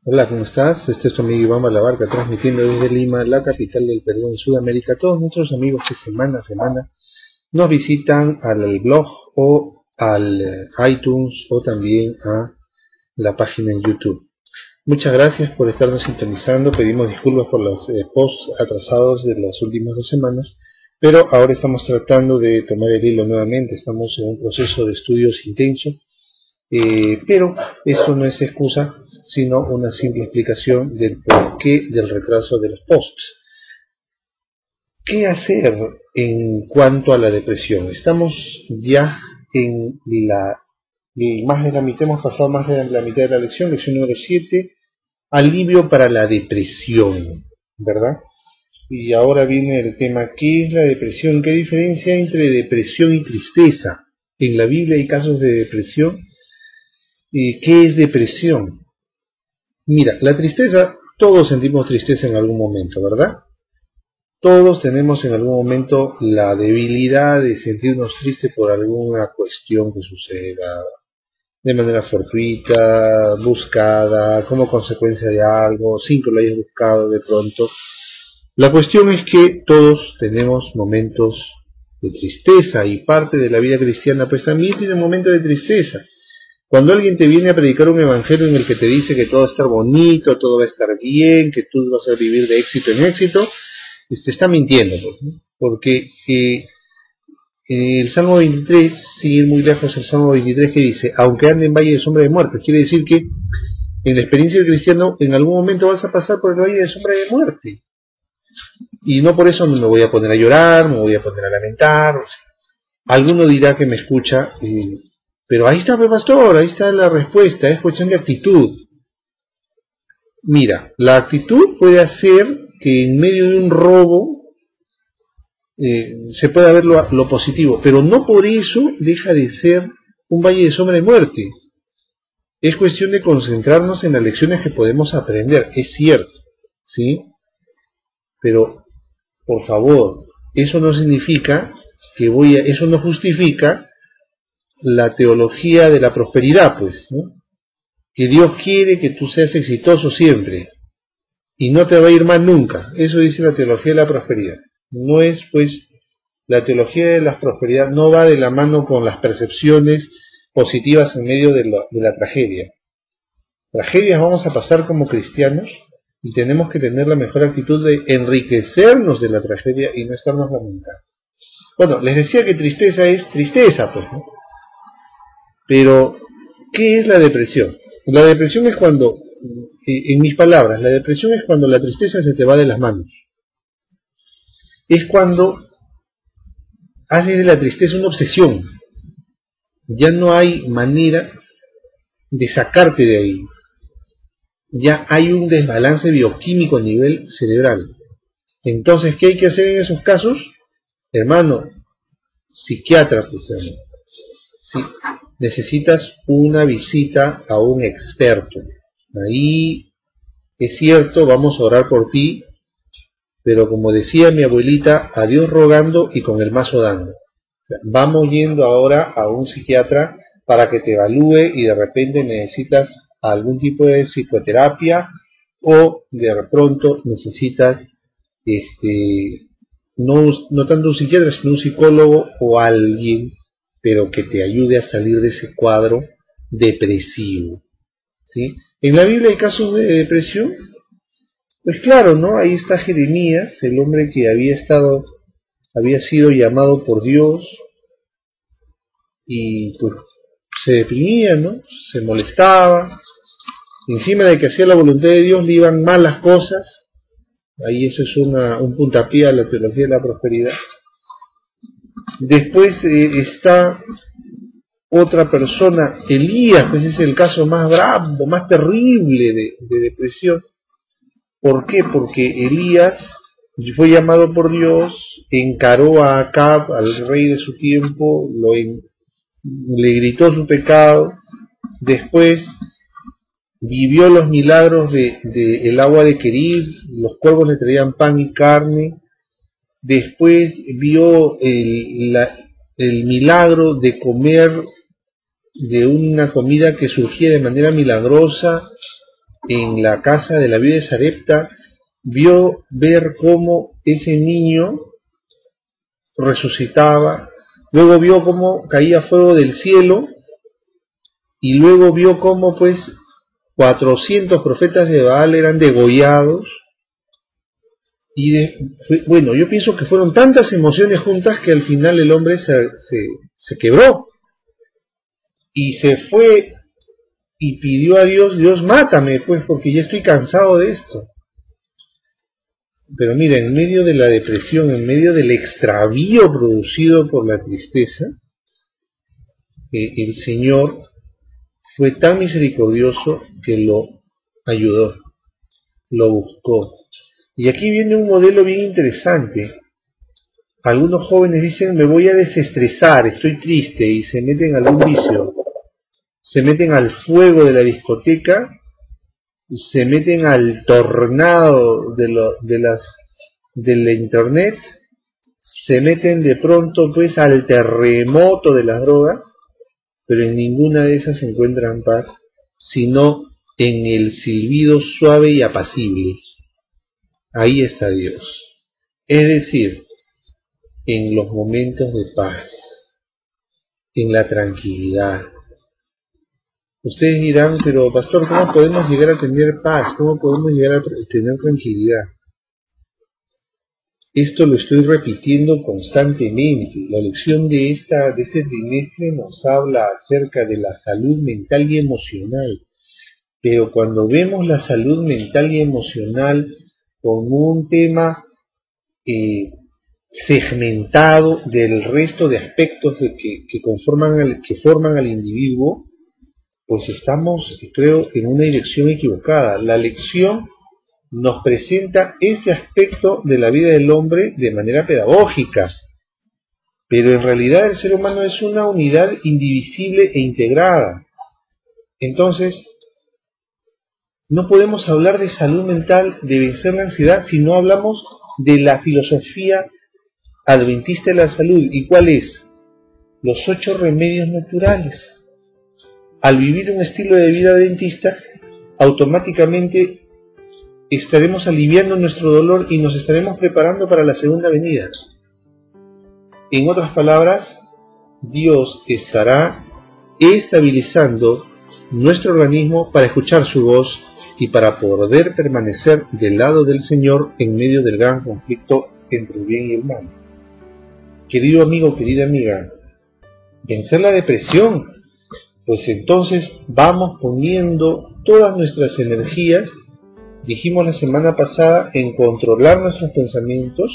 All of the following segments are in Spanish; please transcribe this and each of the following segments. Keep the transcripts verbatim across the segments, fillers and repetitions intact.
Hola, ¿cómo estás? Este es tu amigo Iván Balabarca, transmitiendo desde Lima, la capital del Perú, en Sudamérica. Todos nuestros amigos que semana a semana nos visitan al blog o al eh, iTunes o también a la página en YouTube. Muchas gracias por estarnos sintonizando. Pedimos disculpas por los eh, posts atrasados de las últimas dos semanas, pero ahora estamos tratando de tomar el hilo nuevamente. Estamos en un proceso de estudios intenso. Eh, pero eso no es excusa, sino una simple explicación del porqué del retraso de los posts. ¿Qué hacer en cuanto a la depresión? Estamos ya en la, más de la mitad, hemos pasado más de la mitad de la lección, lección número siete, alivio para la depresión, ¿verdad? Y ahora viene el tema, ¿qué es la depresión? ¿Qué diferencia hay entre depresión y tristeza? En la Biblia hay casos de depresión. ¿Y qué es depresión? Mira, la tristeza, todos sentimos tristeza en algún momento, ¿verdad? Todos tenemos en algún momento la debilidad de sentirnos tristes por alguna cuestión que suceda, de manera fortuita, buscada, como consecuencia de algo, sin que lo hayas buscado de pronto. La cuestión es que todos tenemos momentos de tristeza y parte de la vida cristiana pues también tiene momentos de tristeza. Cuando alguien te viene a predicar un evangelio en el que te dice que todo va a estar bonito, todo va a estar bien, que tú vas a vivir de éxito en éxito, te está mintiendo, ¿no? Porque eh, en el Salmo veintitrés, sin ir muy lejos, el Salmo veintitrés que dice, aunque ande en valle de sombra de muerte, quiere decir que en la experiencia del cristiano en algún momento vas a pasar por el valle de sombra de muerte. Y no por eso me voy a poner a llorar, me voy a poner a lamentar. O sea, alguno dirá que me escucha, eh, pero ahí está, pastor, ahí está la respuesta, es cuestión de actitud. Mira, la actitud puede hacer que en medio de un robo eh, se pueda ver lo, lo positivo, pero no por eso deja de ser un valle de sombra de muerte. Es cuestión de concentrarnos en las lecciones que podemos aprender, es cierto, ¿sí? Pero, por favor, eso no significa que voy a, eso no justifica la teología de la prosperidad, pues, ¿no? Que Dios quiere que tú seas exitoso siempre y no te va a ir mal nunca. Eso dice la teología de la prosperidad. No es, pues, la teología de la prosperidad no va de la mano con las percepciones positivas en medio de la, de la tragedia. Tragedias vamos a pasar como cristianos y tenemos que tener la mejor actitud de enriquecernos de la tragedia y no estarnos lamentando. Bueno, les decía que tristeza es tristeza, pues, ¿no? Pero, ¿qué es la depresión? La depresión es cuando, en mis palabras, la depresión es cuando la tristeza se te va de las manos. Es cuando haces de la tristeza una obsesión. Ya no hay manera de sacarte de ahí. Ya hay un desbalance bioquímico a nivel cerebral. Entonces, ¿qué hay que hacer en esos casos? Hermano, psiquiatra, pues, hermano. Sí, necesitas una visita a un experto. Ahí es cierto, vamos a orar por ti, pero como decía mi abuelita, a Dios rogando y con el mazo dando. O sea, vamos yendo ahora a un psiquiatra para que te evalúe y de repente necesitas algún tipo de psicoterapia o de pronto necesitas este no, no tanto un psiquiatra sino un psicólogo o alguien pero que te ayude a salir de ese cuadro depresivo, ¿sí? En la Biblia hay casos de depresión, pues claro, ¿no? Ahí está Jeremías, el hombre que había estado, había sido llamado por Dios y pues se deprimía, ¿no? Se molestaba, encima de que hacía la voluntad de Dios le iban mal las cosas. Ahí eso es una, un puntapié a la teología de la prosperidad. Después eh, está otra persona, Elías, pues es el caso más bravo, más terrible de, de depresión. ¿Por qué? Porque Elías fue llamado por Dios, encaró a Acab, al rey de su tiempo, lo en, le gritó su pecado, después vivió los milagros de, de el agua de Querib, los cuervos le traían pan y carne, después vio el, la, el milagro de comer de una comida que surgía de manera milagrosa, en la casa de la viuda de Sarepta, vio ver cómo ese niño resucitaba, luego vio cómo caía fuego del cielo, y luego vio cómo pues cuatrocientos profetas de Baal eran degollados, y de, bueno, yo pienso que fueron tantas emociones juntas que al final el hombre se, se, se quebró, y se fue y pidió a Dios, Dios mátame pues, porque ya estoy cansado de esto. Pero mira, en medio de la depresión, en medio del extravío producido por la tristeza, eh, el Señor fue tan misericordioso que lo ayudó, lo buscó. Y aquí viene un modelo bien interesante. Algunos jóvenes dicen, me voy a desestresar, estoy triste, y se meten en algún vicio. Se meten al fuego de la discoteca, se meten al tornado de, lo, de las de la internet, se meten de pronto pues al terremoto de las drogas, pero en ninguna de esas se encuentran paz, sino en el silbido suave y apacible. Ahí está Dios. Es decir, en los momentos de paz, en la tranquilidad. Ustedes dirán, pero pastor, ¿cómo podemos llegar a tener paz? ¿Cómo podemos llegar a tener tranquilidad? Esto lo estoy repitiendo constantemente. La lección de, esta, de este trimestre nos habla acerca de la salud mental y emocional. Pero cuando vemos la salud mental y emocional como un tema eh, segmentado del resto de aspectos de que, que, conforman al, que forman al individuo, pues estamos, creo, en una dirección equivocada. La lección nos presenta este aspecto de la vida del hombre de manera pedagógica, pero en realidad el ser humano es una unidad indivisible e integrada. Entonces, no podemos hablar de salud mental, de vencer la ansiedad, si no hablamos de la filosofía adventista de la salud. ¿Y cuál es? Los ocho remedios naturales. Al vivir un estilo de vida adventista, automáticamente estaremos aliviando nuestro dolor y nos estaremos preparando para la segunda venida. En otras palabras, Dios estará estabilizando nuestro organismo para escuchar su voz y para poder permanecer del lado del Señor en medio del gran conflicto entre el bien y el mal. Querido amigo, querida amiga, vencer la depresión, pues entonces vamos poniendo todas nuestras energías, dijimos la semana pasada, en controlar nuestros pensamientos,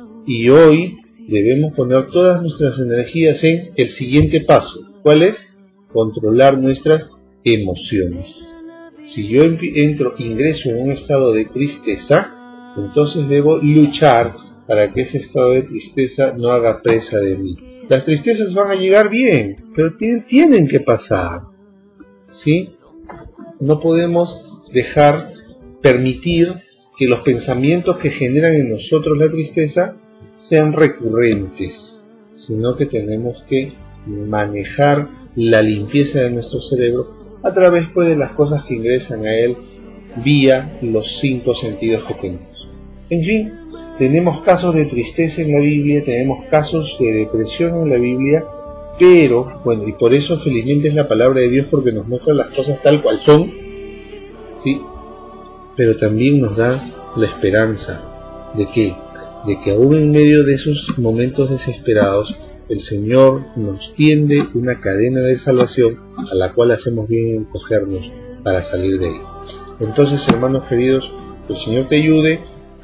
y hoy debemos poner todas nuestras energías en el siguiente paso. ¿Cuál es? Controlar nuestras emociones. Si yo entro, ingreso en un estado de tristeza, entonces debo luchar para que ese estado de tristeza no haga presa de mí. Las tristezas van a llegar bien, pero tienen, tienen que pasar, ¿sí? No podemos dejar, permitir que los pensamientos que generan en nosotros la tristeza sean recurrentes, sino que tenemos que manejar la limpieza de nuestro cerebro a través pues, de las cosas que ingresan a él vía los cinco sentidos que tenemos. En fin, tenemos casos de tristeza en la Biblia, tenemos casos de depresión en la Biblia, pero, bueno, y por eso felizmente es la palabra de Dios, porque nos muestra las cosas tal cual son, ¿sí? Pero también nos da la esperanza de que, de que aún en medio de esos momentos desesperados, el Señor nos tiende una cadena de salvación a la cual hacemos bien en cogernos para salir de ahí. Entonces, hermanos queridos, que el Señor te ayude.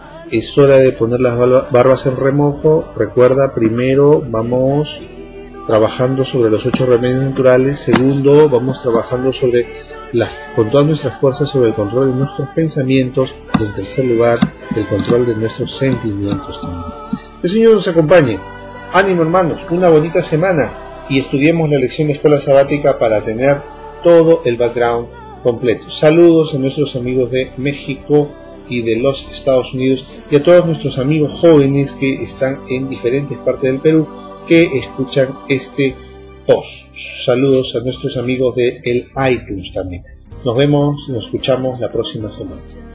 Es hora de poner las barbas en remojo. Recuerda, primero vamos trabajando sobre los ocho remedios naturales. Segundo, vamos trabajando sobre las, con todas nuestras fuerzas sobre el control de nuestros pensamientos. Y en tercer lugar, el control de nuestros sentimientos también. Que el Señor nos acompañe. Ánimo, hermanos, una bonita semana y estudiemos la lección de escuela sabática para tener todo el background completo. Saludos a nuestros amigos de México y de los Estados Unidos, y a todos nuestros amigos jóvenes que están en diferentes partes del Perú que escuchan este post. Saludos a nuestros amigos de el iTunes también. Nos vemos, nos escuchamos la próxima semana.